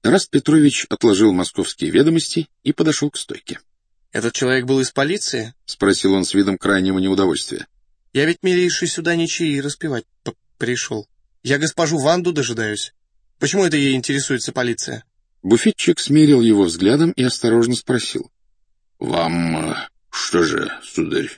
Раст Петрович отложил московские ведомости и подошел к стойке. «Этот человек был из полиции?» — спросил он с видом крайнего неудовольствия. «Я ведь, милейший, сюда не чаи распевать пришел. Я госпожу Ванду дожидаюсь. Почему это ей интересуется полиция?» Буфетчик смерил его взглядом и осторожно спросил. — Вам что же, сударь,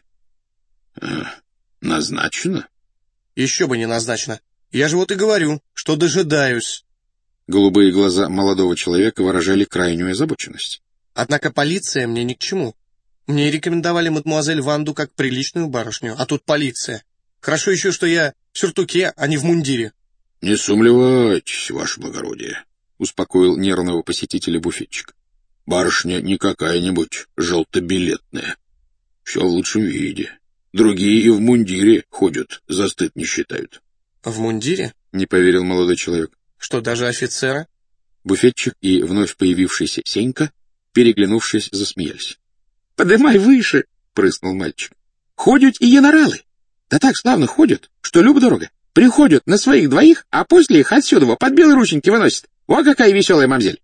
назначено? — Еще бы не назначено. Я же вот и говорю, что дожидаюсь. Голубые глаза молодого человека выражали крайнюю озабоченность. Однако полиция мне ни к чему. Мне рекомендовали мадемуазель Ванду как приличную барышню, а тут полиция. Хорошо еще, что я в сюртуке, а не в мундире. — Не сумлевайтесь, ваше благородие, — успокоил нервного посетителя буфетчик. — Барышня не какая-нибудь желтобилетная. Все в лучшем виде. Другие и в мундире ходят, за стыд не считают. — В мундире? — не поверил молодой человек. — Что, даже офицера? Буфетчик и вновь появившийся Сенька, переглянувшись, засмеялись. — Подымай выше, — прыснул мальчик. — Ходят и генералы. Да так славно ходят, что любо-дорого. Приходят на своих двоих, а после их отсюда под белые рученьки выносят. О, какая веселая мамзель!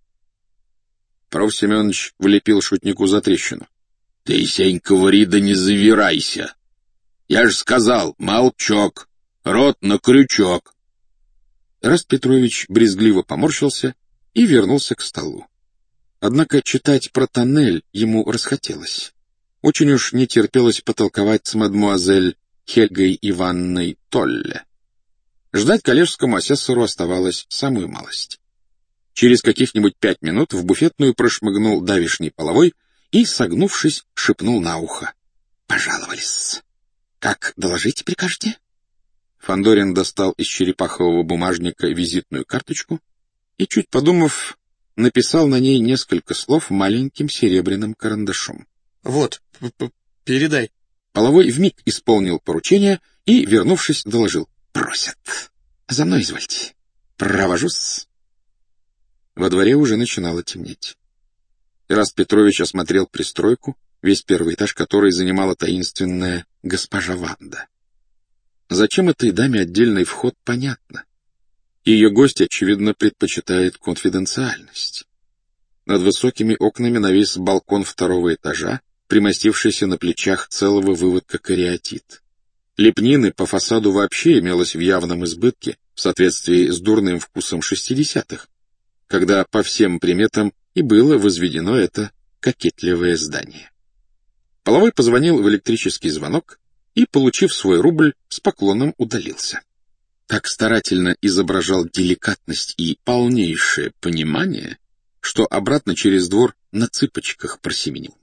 Паров Семенович влепил шутнику за трещину. — Ты, Сенька, ври да не завирайся. Я же сказал, молчок, рот на крючок. Раст Петрович брезгливо поморщился и вернулся к столу. Однако читать про тоннель ему расхотелось. Очень уж не терпелось потолковать с мадмуазель Хельгой Ивановной Толле. Ждать коллежскому асессору оставалось самую малость. Через каких-нибудь 5 минут в буфетную прошмыгнул давишний половой и, согнувшись, шепнул на ухо. — Пожаловались. — Как доложить прикажете? Фандорин достал из черепахового бумажника визитную карточку и, чуть подумав, написал на ней несколько слов маленьким серебряным карандашом. — Вот, передай. Половой вмиг исполнил поручение и, вернувшись, доложил. — Просят. За мной извольте. Провожусь. Во дворе уже начинало темнеть. Раст Петрович осмотрел пристройку, весь первый этаж которой занимала таинственная госпожа Ванда. Зачем этой даме отдельный вход, понятно. Ее гость, очевидно, предпочитает конфиденциальность. Над высокими окнами навис балкон 2-го этажа, примостившийся на плечах целого выводка кариатид. Лепнины по фасаду вообще имелось в явном избытке в соответствии с дурным вкусом 60-х, когда по всем приметам и было возведено это кокетливое здание. Половой позвонил в электрический звонок и, получив свой рубль, с поклоном удалился. Так старательно изображал деликатность и полнейшее понимание, что обратно через двор на цыпочках просеменил.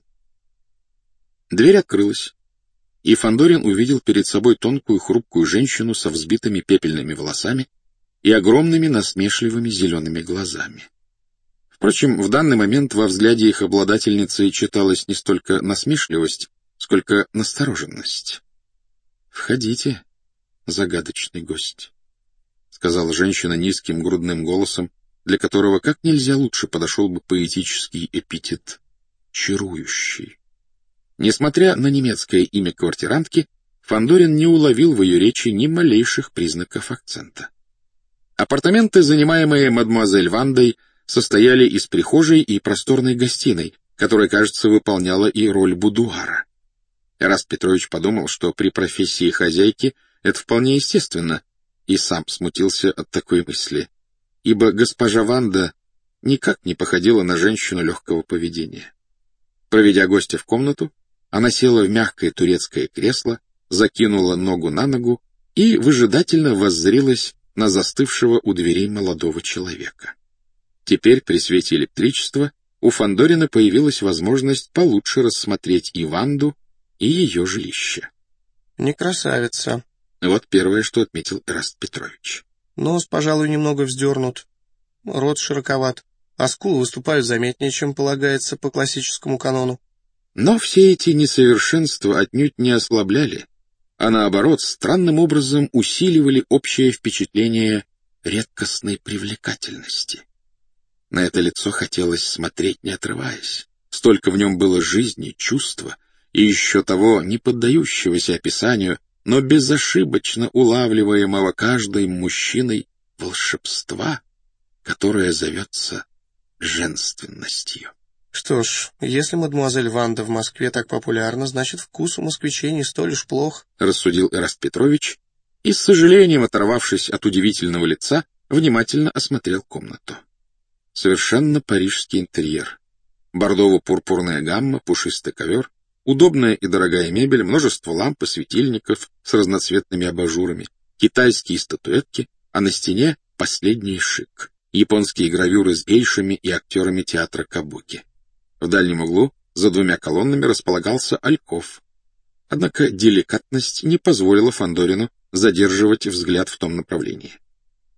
Дверь открылась, и Фандорин увидел перед собой тонкую хрупкую женщину со взбитыми пепельными волосами и огромными насмешливыми зелеными глазами. Впрочем, в данный момент во взгляде их обладательницы читалась не столько насмешливость, сколько настороженность. — Входите, загадочный гость, — сказала женщина низким грудным голосом, для которого как нельзя лучше подошел бы поэтический эпитет «чарующий». Несмотря на немецкое имя квартирантки, Фандорин не уловил в ее речи ни малейших признаков акцента. Апартаменты, занимаемые мадемуазель Вандой, состояли из прихожей и просторной гостиной, которая, кажется, выполняла и роль будуара. Раст Петрович подумал, что при профессии хозяйки это вполне естественно, и сам смутился от такой мысли, ибо госпожа Ванда никак не походила на женщину легкого поведения. Проведя гостя в комнату, она села в мягкое турецкое кресло, закинула ногу на ногу и выжидательно воззрилась на застывшего у дверей молодого человека. Теперь при свете электричества у Фандорина появилась возможность получше рассмотреть и Ванду, и ее жилище. — Не красавица. Вот первое, что отметил Раст Петрович. Нос, пожалуй, немного вздернут, рот широковат, а скулы выступают заметнее, чем полагается по классическому канону. Но все эти несовершенства отнюдь не ослабляли, а наоборот, странным образом усиливали общее впечатление редкостной привлекательности. На это лицо хотелось смотреть, не отрываясь. Столько в нем было жизни, чувства и еще того не поддающегося описанию, но безошибочно улавливаемого каждым мужчиной волшебства, которое зовется женственностью. Что ж, если мадемуазель Ванда в Москве так популярна, значит, вкус у москвичей не столь уж плох, — рассудил Эраст Петрович и, с сожалением оторвавшись от удивительного лица, внимательно осмотрел комнату. Совершенно парижский интерьер. Бордово-пурпурная гамма, пушистый ковер, удобная и дорогая мебель, множество ламп и светильников с разноцветными абажурами, китайские статуэтки, а на стене последний шик. Японские гравюры с гейшами и актерами театра кабуки. В дальнем углу, за двумя колоннами, располагался альков. Однако деликатность не позволила Фандорину задерживать взгляд в том направлении.